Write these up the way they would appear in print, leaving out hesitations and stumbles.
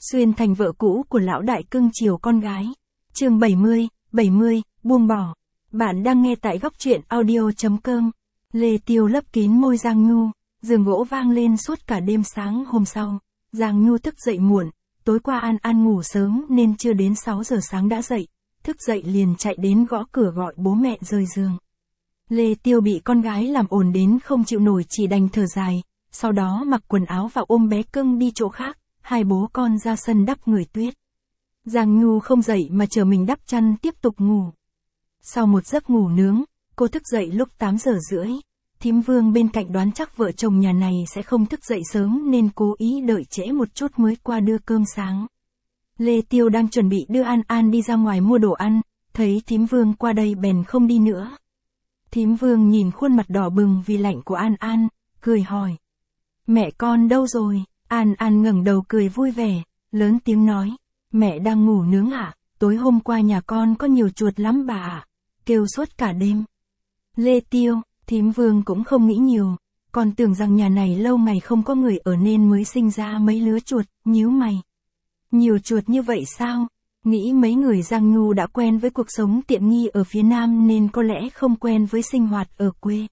Xuyên thành vợ cũ của lão đại cưng chiều con gái. Chương 70, buông bỏ. Bạn đang nghe tại góc truyện audio.com. Lê Tiêu lấp kín môi Giang Nhu, giường gỗ vang lên suốt cả đêm. Sáng hôm sau, Giang Nhu thức dậy muộn, tối qua An ngủ sớm nên chưa đến 6 giờ sáng đã dậy, thức dậy liền chạy đến gõ cửa gọi bố mẹ rời giường. Lê Tiêu bị con gái làm ồn đến không chịu nổi, chỉ đành thở dài, sau đó mặc quần áo và ôm bé cưng đi chỗ khác, hai bố con ra sân đắp người tuyết. Giang Nhu không dậy mà chờ mình đắp chăn tiếp tục ngủ. Sau một giấc ngủ nướng, cô thức dậy lúc 8 giờ rưỡi. Thím Vương bên cạnh đoán chắc vợ chồng nhà này sẽ không thức dậy sớm nên cố ý đợi trễ một chút mới qua đưa cơm sáng. Lê Tiêu đang chuẩn bị đưa An đi ra ngoài mua đồ ăn, thấy thím Vương qua đây bèn không đi nữa. Thím Vương nhìn khuôn mặt đỏ bừng vì lạnh của An, cười hỏi. Mẹ con đâu rồi? An ngẩng đầu cười vui vẻ, lớn tiếng nói. Mẹ đang ngủ nướng ạ, tối hôm qua nhà con có nhiều chuột lắm bà ạ, kêu suốt cả đêm. Lê Tiêu, thím Vương cũng không nghĩ nhiều, còn tưởng rằng nhà này lâu ngày không có người ở nên mới sinh ra mấy lứa chuột, nhíu mày. Nhiều chuột như vậy sao? Nghĩ mấy người Giang Nhu đã quen với cuộc sống tiện nghi ở phía Nam nên có lẽ không quen với sinh hoạt ở quê.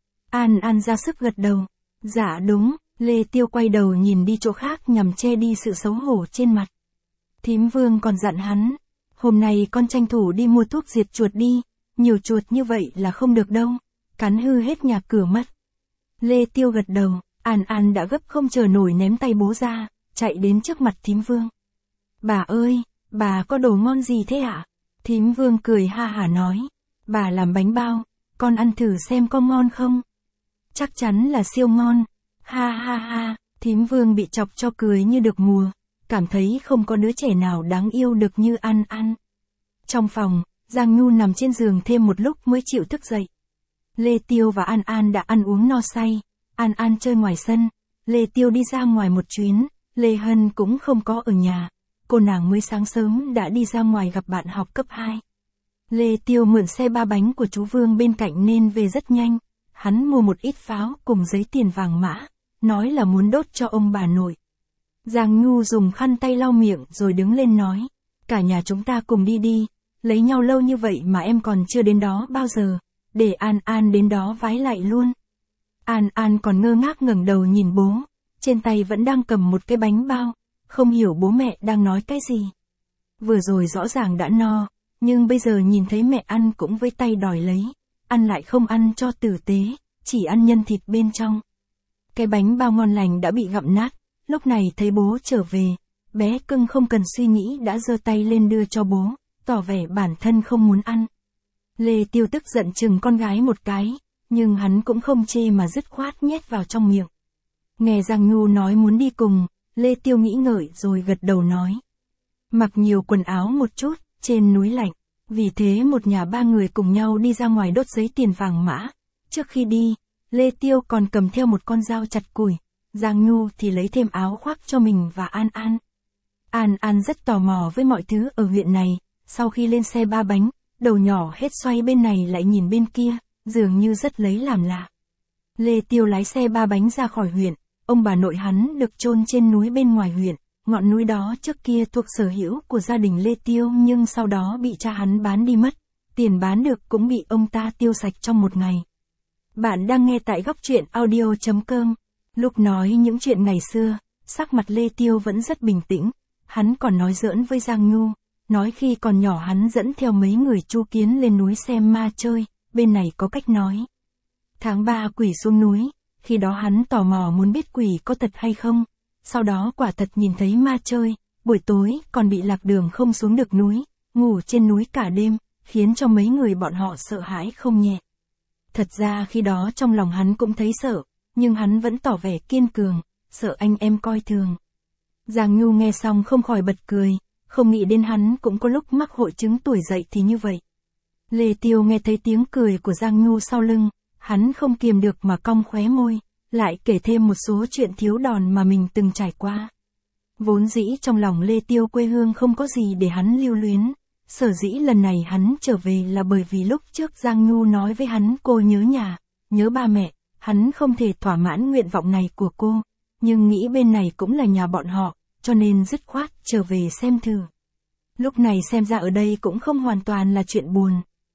An ra sức gật đầu. Dạ đúng. Lê Tiêu quay đầu nhìn đi chỗ khác nhằm che đi sự xấu hổ trên mặt. Thím Vương còn dặn hắn, hôm nay con tranh thủ đi mua thuốc diệt chuột đi, nhiều chuột như vậy là không được đâu, cắn hư hết nhà cửa mất. Lê Tiêu gật đầu, An đã gấp không chờ nổi ném tay bố ra, chạy đến trước mặt thím Vương. Bà ơi, bà có đồ ngon gì thế ạ? Thím Vương cười ha hả nói, bà làm bánh bao, con ăn thử xem có ngon không? Chắc chắn là siêu ngon. Ha ha ha, thím Vương bị chọc cho cười như được mùa, cảm thấy không có đứa trẻ nào đáng yêu được như An. Trong phòng, Giang Nhu nằm trên giường thêm một lúc mới chịu thức dậy. Lê Tiêu và An đã ăn uống no say, An chơi ngoài sân, Lê Tiêu đi ra ngoài một chuyến, Lê Hân cũng không có ở nhà, cô nàng mới sáng sớm đã đi ra ngoài gặp bạn học cấp 2. Lê Tiêu mượn xe ba bánh của chú Vương bên cạnh nên về rất nhanh, hắn mua một ít pháo cùng giấy tiền vàng mã, nói là muốn đốt cho ông bà nội. Giang Nhu dùng khăn tay lau miệng rồi đứng lên nói, cả nhà chúng ta cùng đi, lấy nhau lâu như vậy mà em còn chưa đến đó bao giờ, để An đến đó vái lại luôn. An còn ngơ ngác ngẩng đầu nhìn bố, trên tay vẫn đang cầm một cái bánh bao, không hiểu bố mẹ đang nói cái gì. Vừa rồi rõ ràng đã no, nhưng bây giờ nhìn thấy mẹ ăn cũng với tay đòi lấy, ăn lại không ăn cho tử tế, chỉ ăn nhân thịt bên trong. Cái bánh bao ngon lành đã bị gặm nát, lúc này thấy bố trở về, bé cưng không cần suy nghĩ đã giơ tay lên đưa cho bố, tỏ vẻ bản thân không muốn ăn. Lê Tiêu tức giận chừng con gái một cái, nhưng hắn cũng không chê mà dứt khoát nhét vào trong miệng. Nghe Giang Nhu nói muốn đi cùng, Lê Tiêu nghĩ ngợi rồi gật đầu nói. Mặc nhiều quần áo một chút, trên núi lạnh, vì thế một nhà ba người cùng nhau đi ra ngoài đốt giấy tiền vàng mã. Trước khi đi, Lê Tiêu còn cầm theo một con dao chặt củi, Giang Nhu thì lấy thêm áo khoác cho mình và An. An rất tò mò với mọi thứ ở huyện này, sau khi lên xe ba bánh, đầu nhỏ hết xoay bên này lại nhìn bên kia, dường như rất lấy làm lạ. Lê Tiêu lái xe ba bánh ra khỏi huyện, ông bà nội hắn được chôn trên núi bên ngoài huyện, ngọn núi đó trước kia thuộc sở hữu của gia đình Lê Tiêu nhưng sau đó bị cha hắn bán đi mất, tiền bán được cũng bị ông ta tiêu sạch trong một ngày. Bạn đang nghe tại góc truyện audio.com. Lúc nói những chuyện ngày xưa, sắc mặt Lê Tiêu vẫn rất bình tĩnh, hắn còn nói giỡn với Giang Nhu, nói khi còn nhỏ hắn dẫn theo mấy người Chu Kiến lên núi xem ma chơi, bên này có cách nói. Tháng 3 quỷ xuống núi, khi đó hắn tò mò muốn biết quỷ có thật hay không, sau đó quả thật nhìn thấy ma chơi, buổi tối còn bị lạc đường không xuống được núi, ngủ trên núi cả đêm, khiến cho mấy người bọn họ sợ hãi không nhẹ. Thật ra khi đó trong lòng hắn cũng thấy sợ, nhưng hắn vẫn tỏ vẻ kiên cường, sợ anh em coi thường. Giang Nhu nghe xong không khỏi bật cười, không nghĩ đến hắn cũng có lúc mắc hội chứng tuổi dậy thì như vậy. Lê Tiêu nghe thấy tiếng cười của Giang Nhu sau lưng, hắn không kiềm được mà cong khóe môi, lại kể thêm một số chuyện thiếu đòn mà mình từng trải qua. Vốn dĩ trong lòng Lê Tiêu quê hương không có gì để hắn lưu luyến, sở dĩ lần này hắn trở về là bởi vì lúc trước Giang Nhu nói với hắn cô nhớ nhà, nhớ ba mẹ, hắn không thể thỏa mãn nguyện vọng này của cô, nhưng nghĩ bên này cũng là nhà bọn họ, cho nên dứt khoát trở về xem thử. Lúc này xem ra ở đây cũng không hoàn toàn là chuyện buồn.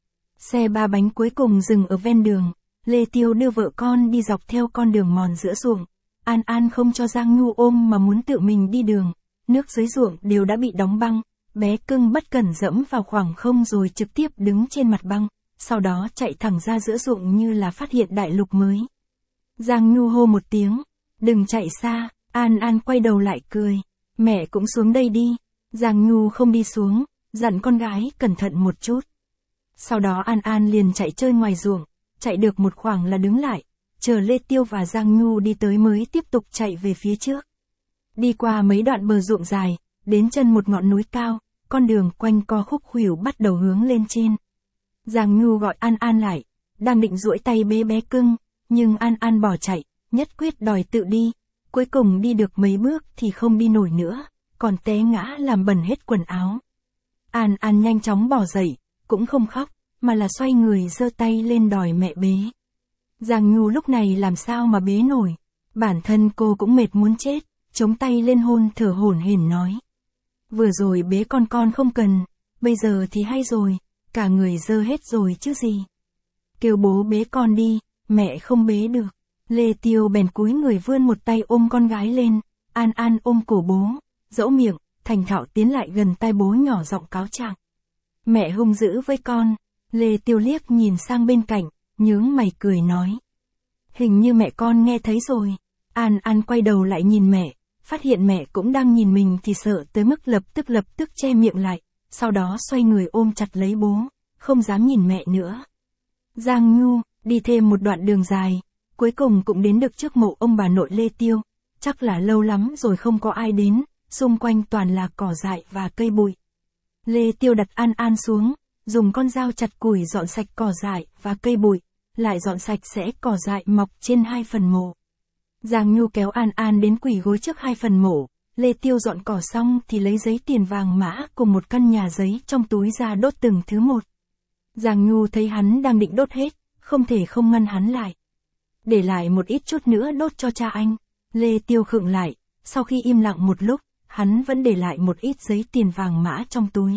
Xe 3 bánh cuối cùng dừng ở ven đường, Lê Tiêu đưa vợ con đi dọc theo con đường mòn giữa ruộng. An An không cho Giang Nhu ôm mà muốn tự mình đi đường, nước dưới ruộng đều đã bị đóng băng, bé cưng bất cẩn dẫm vào khoảng không rồi trực tiếp đứng trên mặt băng, sau đó chạy thẳng ra giữa ruộng như là phát hiện đại lục mới. Giang Nhu hô một tiếng, đừng chạy xa, An An quay đầu lại cười, mẹ cũng xuống đây đi. Giang Nhu không đi xuống, dặn con gái cẩn thận một chút. Sau đó An An liền chạy chơi ngoài ruộng, chạy được một khoảng là đứng lại, chờ Lê Tiêu và Giang Nhu đi tới mới tiếp tục chạy về phía trước. Đi qua mấy đoạn bờ ruộng dài, đến chân một ngọn núi cao, con đường quanh co khúc khuỷu bắt đầu hướng lên trên. Giang Nhu gọi An An lại, đang định duỗi tay bế bé cưng, nhưng An An bỏ chạy, nhất quyết đòi tự đi, cuối cùng đi được mấy bước thì không đi nổi nữa, còn té ngã làm bẩn hết quần áo. An An nhanh chóng bỏ dậy, cũng không khóc, mà là xoay người giơ tay lên đòi mẹ bế. Giang Nhu lúc này làm sao mà bế nổi, bản thân cô cũng mệt muốn chết, chống tay lên hôn thở hổn hển nói. Vừa rồi bế con không cần, bây giờ thì hay rồi, cả người dơ hết rồi chứ gì. Kêu bố bế con đi, mẹ không bế được. Lê Tiêu bèn cúi người vươn một tay ôm con gái lên, An An ôm cổ bố, dẫu miệng, thành thạo tiến lại gần tai bố nhỏ giọng cáo trạng. Mẹ hung dữ với con. Lê Tiêu liếc nhìn sang bên cạnh, nhướng mày cười nói. Hình như mẹ con nghe thấy rồi. An An quay đầu lại nhìn mẹ, phát hiện mẹ cũng đang nhìn mình thì sợ tới mức lập tức che miệng lại, sau đó xoay người ôm chặt lấy bố, không dám nhìn mẹ nữa. Giang Nhu, đi thêm một đoạn đường dài, cuối cùng cũng đến được trước mộ ông bà nội Lê Tiêu, chắc là lâu lắm rồi không có ai đến, xung quanh toàn là cỏ dại và cây bụi. Lê Tiêu đặt An An xuống, dùng con dao chặt củi dọn sạch cỏ dại và cây bụi, lại dọn sạch sẽ cỏ dại mọc trên 2 phần mộ. Giang Nhu kéo An An đến quỳ gối trước 2 phần mộ, Lê Tiêu dọn cỏ xong thì lấy giấy tiền vàng mã cùng một căn nhà giấy trong túi ra đốt từng thứ một. Giang Nhu thấy hắn đang định đốt hết, không thể không ngăn hắn lại. Để lại một ít chút nữa đốt cho cha anh. Lê Tiêu khựng lại, sau khi im lặng một lúc, hắn vẫn để lại một ít giấy tiền vàng mã trong túi.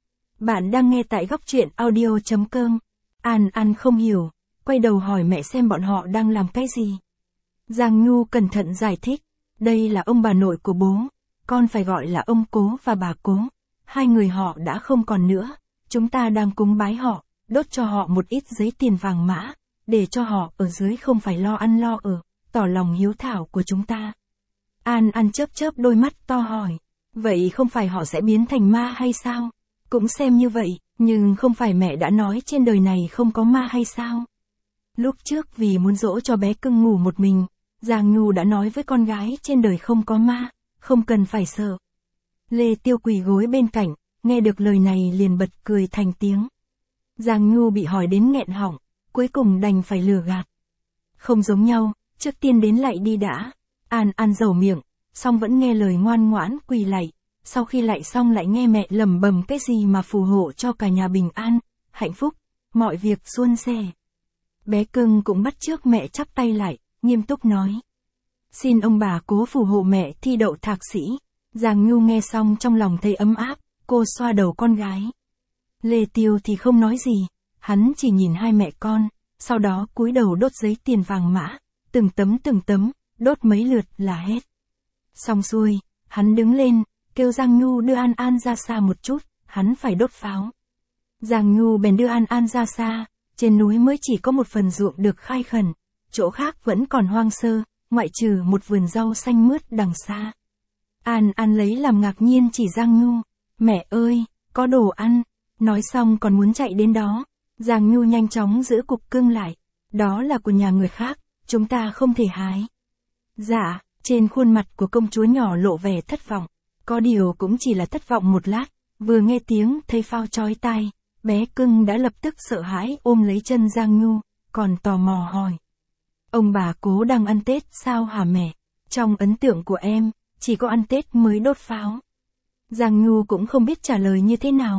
Bạn đang nghe tại góc truyện audio.com. An An không hiểu, quay đầu hỏi mẹ xem bọn họ đang làm cái gì. Giang Nhu cẩn thận giải thích, đây là ông bà nội của bố, con phải gọi là ông Cố và bà Cố. 2 người họ đã không còn nữa, chúng ta đang cúng bái họ, đốt cho họ một ít giấy tiền vàng mã, để cho họ ở dưới không phải lo ăn lo ở, tỏ lòng hiếu thảo của chúng ta. An An chớp đôi mắt to hỏi, vậy không phải họ sẽ biến thành ma hay sao? Cũng xem như vậy, nhưng không phải mẹ đã nói trên đời này không có ma hay sao? Lúc trước vì muốn dỗ cho bé cưng ngủ một mình, Giang Nhu đã nói với con gái trên đời không có ma, không cần phải sợ. Lê Tiêu quỳ gối bên cạnh, nghe được lời này liền bật cười thành tiếng. Giang Nhu bị hỏi đến nghẹn họng, cuối cùng đành phải lừa gạt. Không giống nhau, trước tiên đến lạy đi đã. An An dầu miệng, xong vẫn nghe lời ngoan ngoãn quỳ lạy. Sau khi lạy xong lại nghe mẹ lẩm bẩm cái gì mà phù hộ cho cả nhà bình an, hạnh phúc, mọi việc suôn sẻ. Bé cưng cũng bắt chước mẹ chắp tay lại, nghiêm túc nói. Xin ông bà Cố phù hộ mẹ thi đậu thạc sĩ. Giang Nhu nghe xong trong lòng thấy ấm áp, cô xoa đầu con gái. Lê Tiêu thì không nói gì, hắn chỉ nhìn 2 mẹ con, sau đó cúi đầu đốt giấy tiền vàng mã, từng tấm, đốt mấy lượt là hết. Xong xuôi, hắn đứng lên, kêu Giang Nhu đưa An An ra xa một chút, hắn phải đốt pháo. Giang Nhu bèn đưa An An ra xa, trên núi mới chỉ có một phần ruộng được khai khẩn, chỗ khác vẫn còn hoang sơ, ngoại trừ một vườn rau xanh mướt đằng xa. An An lấy làm ngạc nhiên chỉ Giang Nhu, mẹ ơi, có đồ ăn, nói xong còn muốn chạy đến đó. Giang Nhu nhanh chóng giữ cục cưng lại, đó là của nhà người khác, chúng ta không thể hái. Dạ, trên khuôn mặt của công chúa nhỏ lộ vẻ thất vọng, có điều cũng chỉ là thất vọng một lát, vừa nghe tiếng thấy phao chói tai, bé cưng đã lập tức sợ hãi ôm lấy chân Giang Nhu, còn tò mò hỏi. Ông bà Cố đang ăn Tết sao hả mẹ? Trong ấn tượng của em, chỉ có ăn Tết mới đốt pháo. Giang Nhu cũng không biết trả lời như thế nào.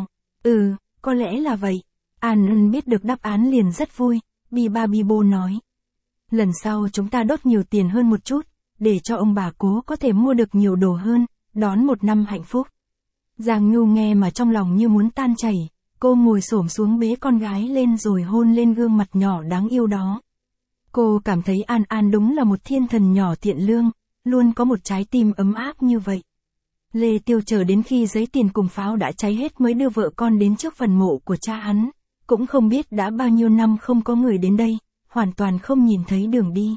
Có lẽ là vậy. An An biết được đáp án liền rất vui, bi ba bi bô nói. Lần sau chúng ta đốt nhiều tiền hơn một chút, để cho ông bà Cố có thể mua được nhiều đồ hơn, đón một năm hạnh phúc. Giang Nhu nghe mà trong lòng như muốn tan chảy, cô ngồi xổm xuống bế con gái lên rồi hôn lên gương mặt nhỏ đáng yêu đó. Cô cảm thấy An An đúng là một thiên thần nhỏ thiện lương, luôn có một trái tim ấm áp như vậy. Lê Tiêu chờ đến khi giấy tiền cùng pháo đã cháy hết mới đưa vợ con đến trước phần mộ của cha hắn, cũng không biết đã bao nhiêu năm không có người đến đây, hoàn toàn không nhìn thấy đường đi.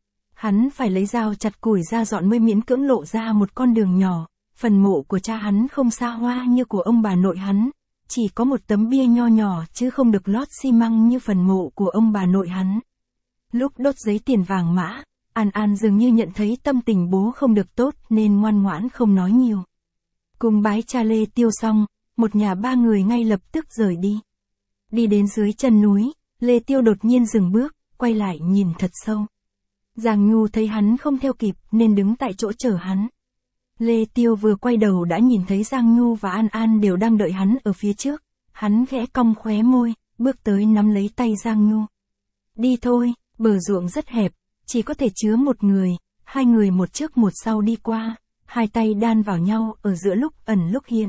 Hắn phải lấy dao chặt củi ra dọn mới miễn cưỡng lộ ra một con đường nhỏ, phần mộ của cha hắn không xa hoa như của ông bà nội hắn, chỉ có một tấm bia nho nhỏ chứ không được lót xi măng như phần mộ của ông bà nội hắn. Lúc đốt giấy tiền vàng mã, An An dường như nhận thấy tâm tình bố không được tốt nên ngoan ngoãn không nói nhiều. Cùng bái cha Lê Tiêu xong, một nhà ba người ngay lập tức rời đi. Đi đến dưới chân núi, Lê Tiêu đột nhiên dừng bước, quay lại nhìn thật sâu. Giang Nhu thấy hắn không theo kịp nên đứng tại chỗ chờ hắn. Lê Tiêu vừa quay đầu đã nhìn thấy Giang Nhu và An An đều đang đợi hắn ở phía trước. Hắn khẽ cong khóe môi, bước tới nắm lấy tay Giang Nhu. Đi thôi, bờ ruộng rất hẹp, chỉ có thể chứa một người, hai người một trước một sau đi qua, hai tay đan vào nhau ở giữa lúc ẩn lúc hiện.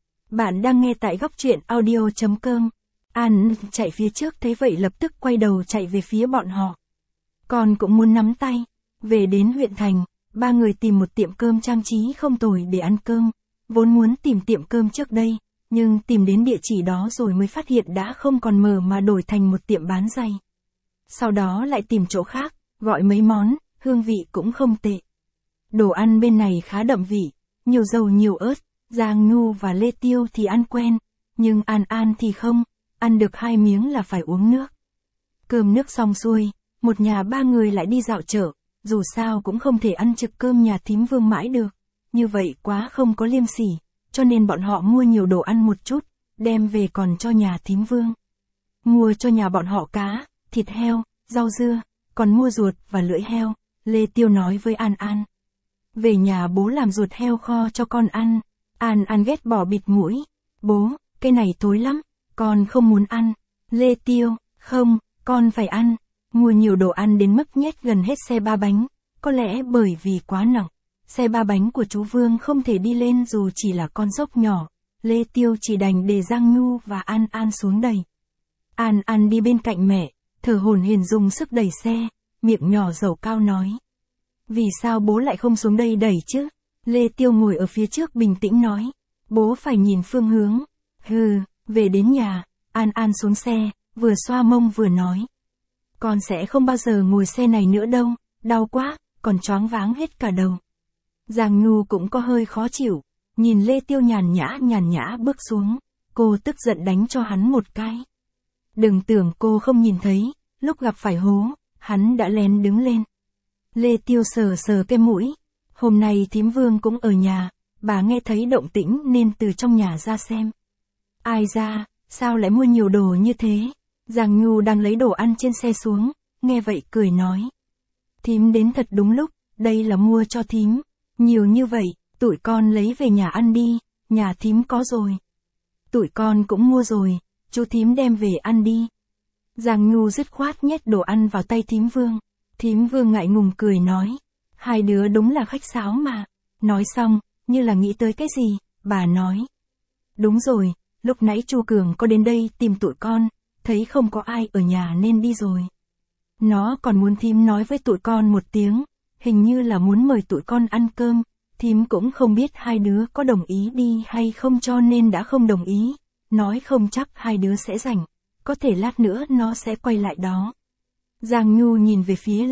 Bạn đang nghe tại góc truyện audio.com. An chạy phía trước thấy vậy lập tức quay đầu chạy về phía bọn họ. Con cũng muốn nắm tay. Về đến huyện thành, ba người tìm một tiệm cơm trang trí không tồi để ăn cơm. Vốn muốn tìm tiệm cơm trước đây, nhưng tìm đến địa chỉ đó rồi mới phát hiện đã không còn mở mà đổi thành một tiệm bán giày. Sau đó lại tìm chỗ khác, gọi mấy món, hương vị cũng không tệ. Đồ ăn bên này khá đậm vị, nhiều dầu nhiều ớt, Giang Nhu và Lê Tiêu thì ăn quen, nhưng An An thì không, ăn được 2 miếng là phải uống nước. Cơm nước xong xuôi, một nhà ba người lại đi dạo chợ, dù sao cũng không thể ăn trực cơm nhà thím Vương mãi được, như vậy quá không có liêm sỉ, cho nên bọn họ mua nhiều đồ ăn một chút, đem về còn cho nhà thím Vương. Mua cho nhà bọn họ cá, thịt heo, rau dưa, còn mua ruột và lưỡi heo, Lê Tiêu nói với An An. Về nhà bố làm ruột heo kho cho con ăn. An An ghét bỏ bịt mũi. Bố, cái này thối lắm, con không muốn ăn. Lê Tiêu, không, con phải ăn. Mua nhiều đồ ăn đến mức nhét gần hết xe 3 bánh, có lẽ bởi vì quá nặng. Xe 3 bánh của chú Vương không thể đi lên dù chỉ là con dốc nhỏ. Lê Tiêu chỉ đành để Giang Nhu và An An xuống đẩy. An An đi bên cạnh mẹ, thở hổn hển dùng sức đẩy xe, miệng nhỏ dầu cao nói. Vì sao bố lại không xuống đây đẩy chứ? Lê Tiêu ngồi ở phía trước bình tĩnh nói. Bố phải nhìn phương hướng. Hừ, về đến nhà, An An xuống xe, vừa xoa mông vừa nói. Con sẽ không bao giờ ngồi xe này nữa đâu, đau quá, còn choáng váng hết cả đầu. Giang Nhu cũng có hơi khó chịu, nhìn Lê Tiêu nhàn nhã bước xuống, cô tức giận đánh cho hắn một cái. Đừng tưởng cô không nhìn thấy, lúc gặp phải hố, hắn đã lén đứng lên. Lê Tiêu sờ cái mũi. Hôm nay thím Vương cũng ở nhà, bà nghe thấy động tĩnh nên từ trong nhà ra xem. Ai ra, sao lại mua nhiều đồ như thế? Giang Nhu đang lấy đồ ăn trên xe xuống, nghe vậy cười nói. Thím đến thật đúng lúc, đây là mua cho thím. Nhiều như vậy, tụi con lấy về nhà ăn đi, nhà thím có rồi. Tụi con cũng mua rồi, chú thím đem về ăn đi. Giang Nhu dứt khoát nhét đồ ăn vào tay thím Vương. Thím Vương ngại ngùng cười nói. Hai đứa đúng là khách sáo mà. Nói xong, như là nghĩ tới cái gì, bà nói. Đúng rồi, lúc nãy Chu Cường có đến đây tìm tụi con, thấy không có ai ở nhà nên đi rồi. Nó còn muốn thím nói với tụi con một tiếng, hình như là muốn mời tụi con ăn cơm, thím cũng không biết hai đứa có đồng ý đi hay không cho nên đã không đồng ý, nói không chắc hai đứa sẽ rảnh, có thể lát nữa nó sẽ quay lại đó. Giang Nhu nhìn về phía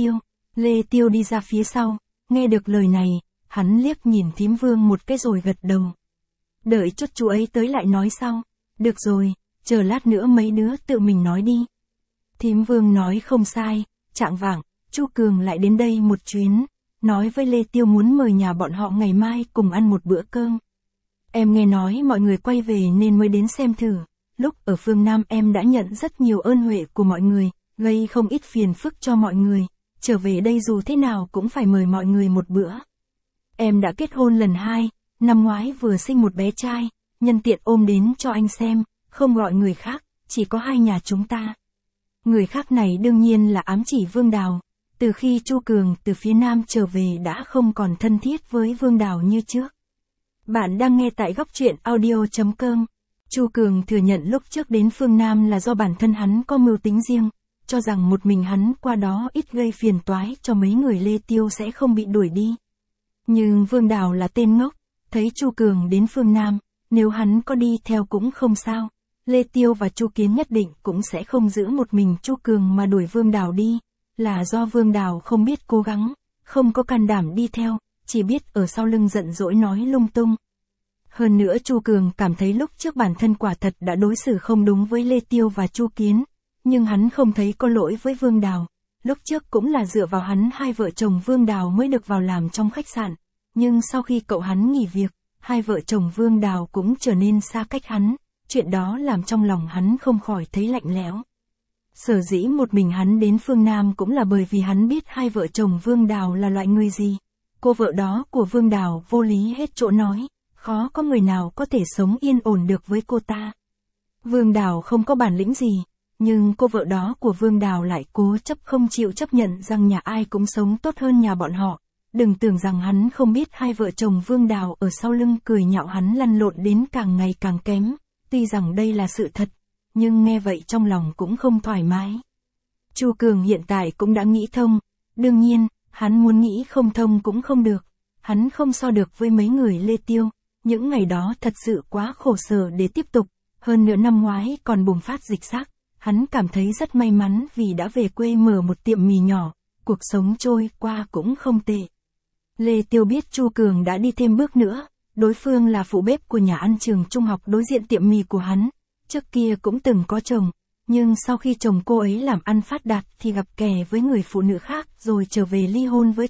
Lê Tiêu đi ra phía sau, nghe được lời này, hắn liếc nhìn thím Vương một cái rồi gật đầu. Đợi chút chú ấy tới lại nói sau, được rồi, chờ lát nữa mấy đứa tự mình nói đi. Thím Vương nói không sai, chạng vạng, Chu Cường lại đến đây một chuyến, nói với Lê Tiêu muốn mời nhà bọn họ ngày mai cùng ăn một bữa cơm. Em nghe nói mọi người quay về nên mới đến xem thử, lúc ở phương Nam em đã nhận rất nhiều ơn huệ của mọi người, gây không ít phiền phức cho mọi người, trở về đây dù thế nào cũng phải mời mọi người một bữa. Em đã kết hôn lần 2, năm ngoái vừa sinh một bé trai, nhân tiện ôm đến cho anh xem, không gọi người khác, chỉ có hai nhà chúng ta. Người khác này đương nhiên là ám chỉ Vương Đào, từ khi Chu Cường từ phía Nam trở về đã không còn thân thiết với Vương Đào như trước. Bạn đang nghe tại góc truyện audio.com. Chu Cường thừa nhận lúc trước đến phương Nam là do bản thân hắn có mưu tính riêng, cho rằng một mình hắn qua đó ít gây phiền toái cho mấy người Lê Tiêu sẽ không bị đuổi đi. Nhưng Vương Đào là tên ngốc, thấy Chu Cường đến phương Nam, nếu hắn có đi theo cũng không sao. Lê Tiêu và Chu Kiến nhất định cũng sẽ không giữ một mình Chu Cường mà đuổi Vương Đào đi, là do Vương Đào không biết cố gắng, không có can đảm đi theo, chỉ biết ở sau lưng giận dỗi nói lung tung. Hơn nữa Chu Cường cảm thấy lúc trước bản thân quả thật đã đối xử không đúng với Lê Tiêu và Chu Kiến, nhưng hắn không thấy có lỗi với Vương Đào. Lúc trước cũng là dựa vào hắn hai vợ chồng Vương Đào mới được vào làm trong khách sạn, nhưng sau khi cậu hắn nghỉ việc, hai vợ chồng Vương Đào cũng trở nên xa cách hắn, chuyện đó làm trong lòng hắn không khỏi thấy lạnh lẽo. Sở dĩ một mình hắn đến phương Nam cũng là bởi vì hắn biết hai vợ chồng Vương Đào là loại người gì. Cô vợ đó của Vương Đào vô lý hết chỗ nói, khó có người nào có thể sống yên ổn được với cô ta. Vương Đào không có bản lĩnh gì, nhưng cô vợ đó của Vương Đào lại cố chấp không chịu chấp nhận rằng nhà ai cũng sống tốt hơn nhà bọn họ. Đừng tưởng rằng hắn không biết hai vợ chồng Vương Đào ở sau lưng cười nhạo hắn lăn lộn đến càng ngày càng kém, tuy rằng đây là sự thật, nhưng nghe vậy trong lòng cũng không thoải mái. Chu Cường hiện tại cũng đã nghĩ thông, đương nhiên, hắn muốn nghĩ không thông cũng không được, hắn không so được với mấy người Lê Tiêu, những ngày đó thật sự quá khổ sở để tiếp tục, hơn nữa năm ngoái còn bùng phát dịch xác, hắn cảm thấy rất may mắn vì đã về quê mở một tiệm mì nhỏ, cuộc sống trôi qua cũng không tệ. Lê Tiêu biết Chu Cường đã đi thêm bước nữa, đối phương là phụ bếp của nhà ăn trường trung học đối diện tiệm mì của hắn, trước kia cũng từng có chồng, nhưng sau khi chồng cô ấy làm ăn phát đạt thì gặp kè với người phụ nữ khác rồi trở về ly hôn với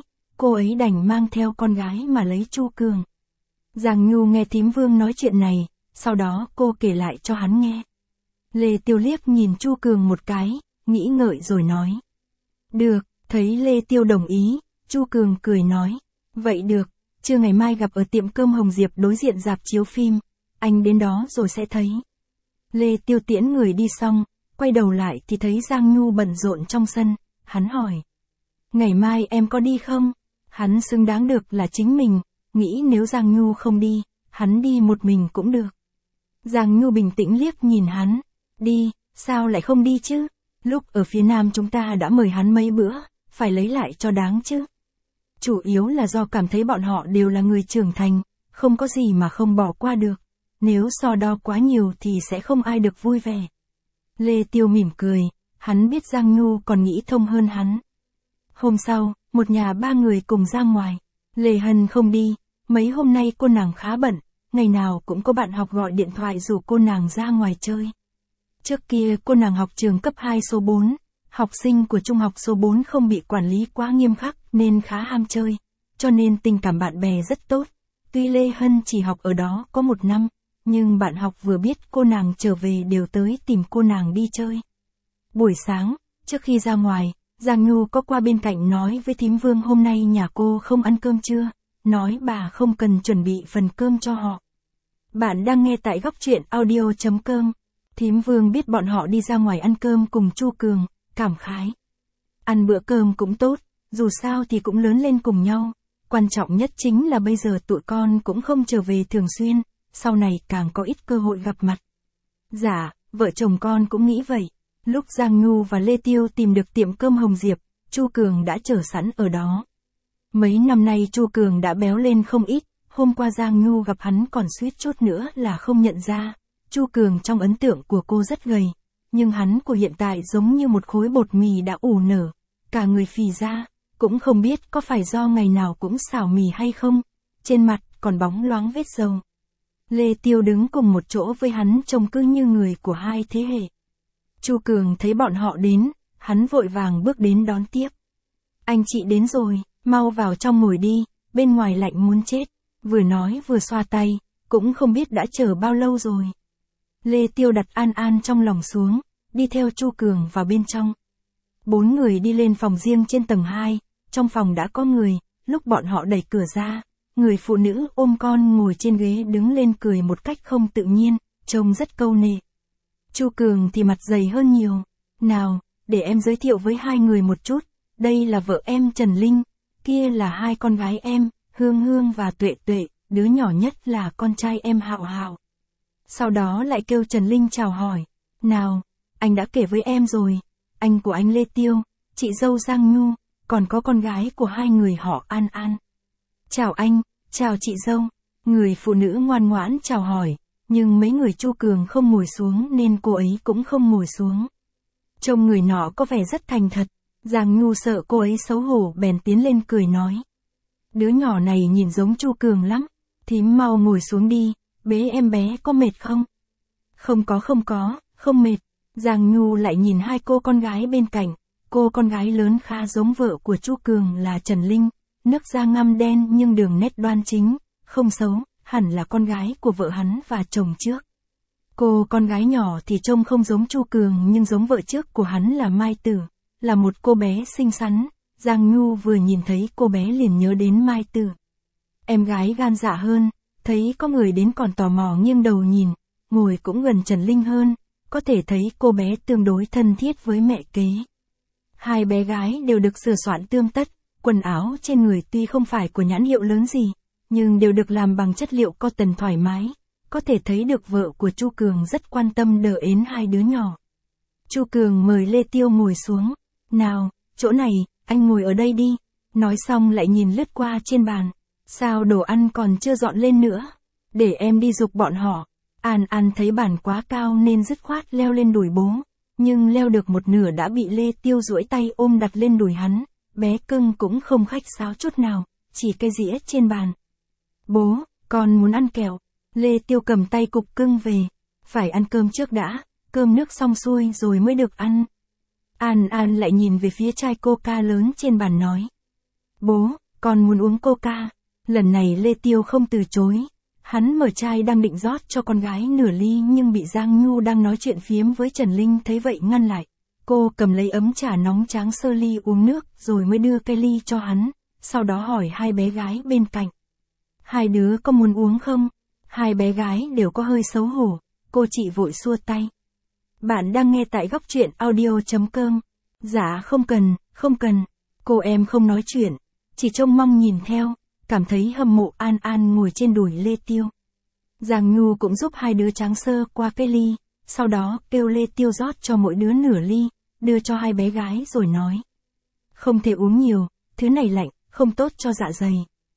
cô ấy đành mang theo con gái mà lấy Chu Cường. Giang Nhu nghe thím Vương nói chuyện này, sau đó cô kể lại cho hắn nghe. Lê Tiêu liếc nhìn Chu Cường một cái, nghĩ ngợi rồi nói. Được, thấy Lê Tiêu đồng ý, Chu Cường cười nói. Vậy được, trưa ngày mai gặp ở tiệm cơm Hồng Diệp đối diện rạp chiếu phim, anh đến đó rồi sẽ thấy. Lê Tiêu tiễn người đi xong, quay đầu lại thì thấy Giang Nhu bận rộn trong sân, hắn hỏi. Ngày mai em có đi không? Hắn xứng đáng được là chính mình, nghĩ nếu Giang Nhu không đi, hắn đi một mình cũng được. Giang Nhu bình tĩnh liếc nhìn hắn, đi, sao lại không đi chứ? Lúc ở phía Nam chúng ta đã mời hắn mấy bữa, phải lấy lại cho đáng chứ. Chủ yếu là do cảm thấy bọn họ đều là người trưởng thành, không có gì mà không bỏ qua được. Nếu so đo quá nhiều thì sẽ không ai được vui vẻ. Lê Tiêu mỉm cười, hắn biết Giang Nhu còn nghĩ thông hơn hắn. Hôm sau, một nhà ba người cùng ra ngoài. Lê Hân không đi, mấy hôm nay cô nàng khá bận, ngày nào cũng có bạn học gọi điện thoại rủ cô nàng ra ngoài chơi. Trước kia cô nàng học trường cấp 2 số 4, học sinh của trung học số 4 không bị quản lý quá nghiêm khắc nên khá ham chơi, cho nên tình cảm bạn bè rất tốt. Tuy Lê Hân chỉ học ở đó có 1 năm, nhưng bạn học vừa biết cô nàng trở về đều tới tìm cô nàng đi chơi. Buổi sáng, trước khi ra ngoài, Giang Nhu có qua bên cạnh nói với thím Vương hôm nay nhà cô không ăn cơm trưa, nói bà không cần chuẩn bị phần cơm cho họ. Bạn đang nghe tại góc truyện audio.com. Thím Vương biết bọn họ đi ra ngoài ăn cơm cùng Chu Cường, cảm khái. Ăn bữa cơm cũng tốt, dù sao thì cũng lớn lên cùng nhau. Quan trọng nhất chính là bây giờ tụi con cũng không trở về thường xuyên, sau này càng có ít cơ hội gặp mặt. Dạ, vợ chồng con cũng nghĩ vậy. Lúc Giang Nhu và Lê Tiêu tìm được tiệm cơm Hồng Diệp, Chu Cường đã chờ sẵn ở đó. Mấy năm nay Chu Cường đã béo lên không ít, hôm qua Giang Nhu gặp hắn còn suýt chút nữa là không nhận ra. Chu Cường trong ấn tượng của cô rất gầy, nhưng hắn của hiện tại giống như một khối bột mì đã ủ nở, cả người phì ra, cũng không biết có phải do ngày nào cũng xào mì hay không, trên mặt còn bóng loáng vết dầu. Lê Tiêu đứng cùng một chỗ với hắn trông cứ như người của hai thế hệ. Chu Cường thấy bọn họ đến, hắn vội vàng bước đến đón tiếp. Anh chị đến rồi, mau vào trong ngồi đi, bên ngoài lạnh muốn chết, vừa nói vừa xoa tay, cũng không biết đã chờ bao lâu rồi. Lê Tiêu đặt An An trong lòng xuống, đi theo Chu Cường vào bên trong. 4 người đi lên phòng riêng trên tầng 2, trong phòng đã có người, lúc bọn họ đẩy cửa ra, người phụ nữ ôm con ngồi trên ghế đứng lên cười một cách không tự nhiên, trông rất câu nệ. Chu Cường thì mặt dày hơn nhiều. Nào, để em giới thiệu với hai người một chút, đây là vợ em Trần Linh, kia là hai con gái em, Hương Hương và Tuệ Tuệ, đứa nhỏ nhất là con trai em Hạo Hạo. Sau đó lại kêu Trần Linh chào hỏi. Nào, anh đã kể với em rồi, anh của anh Lê Tiêu, chị dâu Giang Nhu, còn có con gái của hai người họ An An. Chào anh, chào chị dâu. Người phụ nữ ngoan ngoãn chào hỏi, nhưng mấy người Chu Cường không ngồi xuống nên cô ấy cũng không ngồi xuống. Trông người nọ có vẻ rất thành thật, Giang Nhu sợ cô ấy xấu hổ bèn tiến lên cười nói. Đứa nhỏ này nhìn giống Chu Cường lắm, thím mau ngồi xuống đi, bế em bé có mệt không? Không có, không mệt. Giang Nhu lại nhìn hai cô con gái bên cạnh, cô con gái lớn khá giống vợ của Chu Cường là Trần Linh, nước da ngăm đen nhưng đường nét đoan chính, không xấu, hẳn là con gái của vợ hắn và chồng trước. Cô con gái nhỏ thì trông không giống Chu Cường nhưng giống vợ trước của hắn là Mai Tử, là một cô bé xinh xắn. Giang Nhu vừa nhìn thấy cô bé liền nhớ đến Mai Tử. Em gái gan dạ hơn, thấy có người đến còn tò mò nghiêng đầu nhìn, ngồi cũng gần Trần Linh hơn, có thể thấy cô bé tương đối thân thiết với mẹ kế. Hai bé gái đều được sửa soạn tươm tất, quần áo trên người tuy không phải của nhãn hiệu lớn gì, nhưng đều được làm bằng chất liệu cotton thoải mái, có thể thấy được vợ của Chu Cường rất quan tâm đỡ ến hai đứa nhỏ. Chu Cường mời Lê Tiêu ngồi xuống. Nào, chỗ này, anh ngồi ở đây đi. Nói xong lại nhìn lướt qua trên bàn. Sao đồ ăn còn chưa dọn lên nữa? Để em đi giục bọn họ. An An thấy bàn quá cao nên dứt khoát leo lên đùi bố. Nhưng leo được một nửa đã bị Lê Tiêu duỗi tay ôm đặt lên đùi hắn. Bé cưng cũng không khách sáo chút nào, chỉ cái dĩa trên bàn. Bố, con muốn ăn kẹo. Lê Tiêu cầm tay cục cưng về. Phải ăn cơm trước đã, cơm nước xong xuôi rồi mới được ăn. An An lại nhìn về phía chai coca lớn trên bàn nói. Bố, con muốn uống coca. Lần này Lê Tiêu không từ chối. Hắn mở chai đang định rót cho con gái nửa ly nhưng bị Giang Nhu đang nói chuyện phiếm với Trần Linh thấy vậy ngăn lại. Cô cầm lấy ấm trà nóng tráng sơ ly uống nước rồi mới đưa cái ly cho hắn. Sau đó hỏi hai bé gái bên cạnh. Hai đứa có muốn uống không? Hai bé gái đều có hơi xấu hổ. Cô chị vội xua tay. Bạn đang nghe tại góc truyện audio.com. Dạ không cần. Cô em không nói chuyện, chỉ trông mong nhìn theo, cảm thấy hâm mộ An An ngồi trên đùi Lê Tiêu. Giang Nhu cũng giúp hai đứa tráng sơ qua cái ly, sau đó kêu Lê Tiêu rót cho mỗi đứa nửa ly, đưa cho hai bé gái rồi nói. Không thể uống nhiều, thứ này lạnh, không tốt cho dạ dày.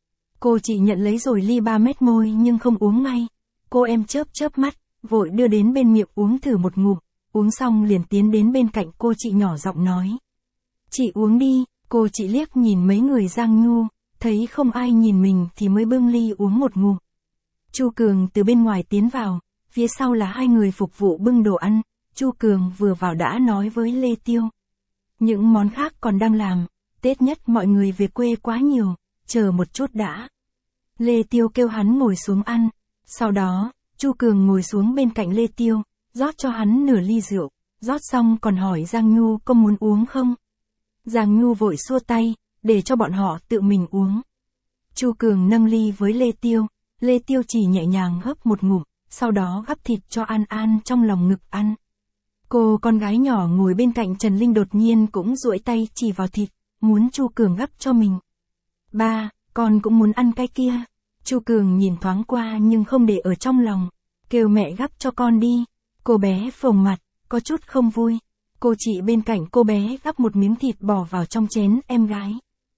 Cô chị nhận lấy rồi ly 3 mét môi nhưng không uống ngay. Cô em chớp mắt, vội đưa đến bên miệng uống thử một ngụm, uống xong liền tiến đến bên cạnh cô chị nhỏ giọng nói. Chị uống đi, cô chị liếc nhìn mấy người Giang Nhu, thấy không ai nhìn mình thì mới bưng ly uống một ngụm. Chu Cường từ bên ngoài tiến vào, phía sau là hai người phục vụ bưng đồ ăn, Chu Cường vừa vào đã nói với Lê Tiêu. Những món khác còn đang làm, Tết nhất mọi người về quê quá nhiều, chờ một chút đã. Lê Tiêu kêu hắn ngồi xuống ăn, sau đó, Chu Cường ngồi xuống bên cạnh Lê Tiêu, rót cho hắn nửa ly rượu, rót xong còn hỏi Giang Nhu có muốn uống không. Giang Nhu vội xua tay, để cho bọn họ tự mình uống. Chu Cường nâng ly với Lê Tiêu chỉ nhẹ nhàng hớp một ngụm, sau đó gắp thịt cho An An trong lòng ngực ăn. Cô con gái nhỏ ngồi bên cạnh Trần Linh đột nhiên cũng duỗi tay chỉ vào thịt, muốn Chu Cường gắp cho mình. Ba, con cũng muốn ăn cái kia. Chu Cường nhìn thoáng qua nhưng không để ở trong lòng, kêu mẹ gắp cho con đi. Cô bé phồng mặt, có chút không vui. Cô chị bên cạnh cô bé gắp một miếng thịt bỏ vào trong chén em gái.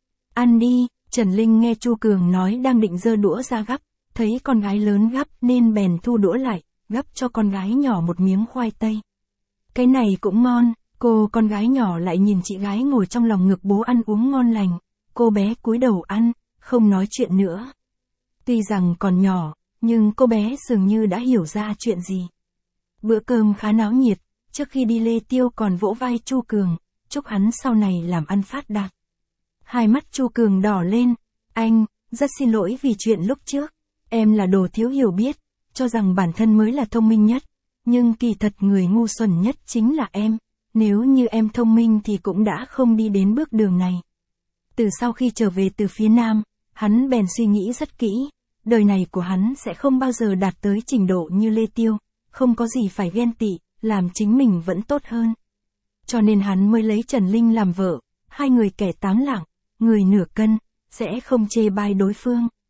Ăn đi, Trần Linh nghe Chu Cường nói đang định giơ đũa ra gắp, thấy con gái lớn gắp nên bèn thu đũa lại, gắp cho con gái nhỏ một miếng khoai tây. Cái này cũng ngon, cô con gái nhỏ lại nhìn chị gái ngồi trong lòng ngực bố ăn uống ngon lành, cô bé cúi đầu ăn, không nói chuyện nữa. Tuy rằng còn nhỏ, nhưng cô bé dường như đã hiểu ra chuyện gì. Bữa cơm khá náo nhiệt, trước khi đi Lê Tiêu còn vỗ vai Chu Cường, chúc hắn sau này làm ăn phát đạt. Hai mắt Chu Cường đỏ lên, anh, rất xin lỗi vì chuyện lúc trước, em là đồ thiếu hiểu biết, cho rằng bản thân mới là thông minh nhất, nhưng kỳ thật người ngu xuẩn nhất chính là em, nếu như em thông minh thì cũng đã không đi đến bước đường này. Từ sau khi trở về từ phía Nam, hắn bèn suy nghĩ rất kỹ, đời này của hắn sẽ không bao giờ đạt tới trình độ như Lê Tiêu, không có gì phải ghen tị, làm chính mình vẫn tốt hơn. Cho nên hắn mới lấy Trần Linh làm vợ, hai người kẻ 8 lạng, người nửa cân, sẽ không chê bai đối phương.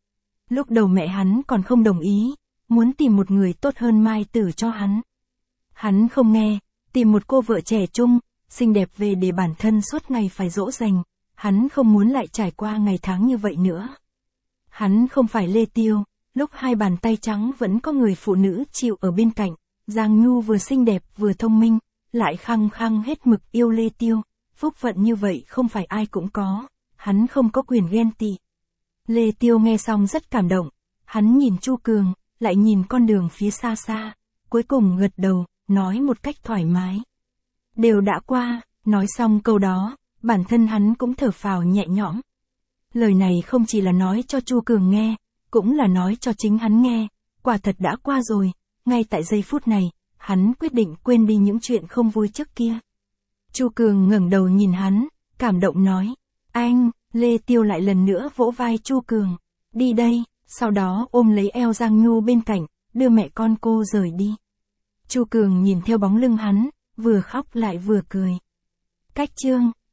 Lúc đầu mẹ hắn còn không đồng ý, muốn tìm một người tốt hơn Mai Tử cho hắn. Hắn không nghe, tìm một cô vợ trẻ trung, xinh đẹp về để bản thân suốt ngày phải dỗ dành, hắn không muốn lại trải qua ngày tháng như vậy nữa. Hắn không phải Lê Tiêu, lúc hai bàn tay trắng vẫn có người phụ nữ chịu ở bên cạnh, Giang Nhu vừa xinh đẹp vừa thông minh, lại khăng khăng hết mực yêu Lê Tiêu, phúc phận như vậy không phải ai cũng có, hắn không có quyền ghen tị. Lê Tiêu nghe xong rất cảm động, hắn nhìn Chu Cường, lại nhìn con đường phía xa xa, cuối cùng gật đầu, nói một cách thoải mái. Đều đã qua, nói xong câu đó, bản thân hắn cũng thở phào nhẹ nhõm. Lời này không chỉ là nói cho Chu Cường nghe, cũng là nói cho chính hắn nghe, quả thật đã qua rồi, ngay tại giây phút này, hắn quyết định quên đi những chuyện không vui trước kia. Chu Cường ngẩng đầu nhìn hắn, cảm động nói, anh, Lê Tiêu lại lần nữa vỗ vai Chu Cường, đi đây, sau đó ôm lấy eo Giang Nhu bên cạnh, đưa mẹ con cô rời đi. Chu Cường nhìn theo bóng lưng hắn, vừa khóc lại vừa cười. Cách chương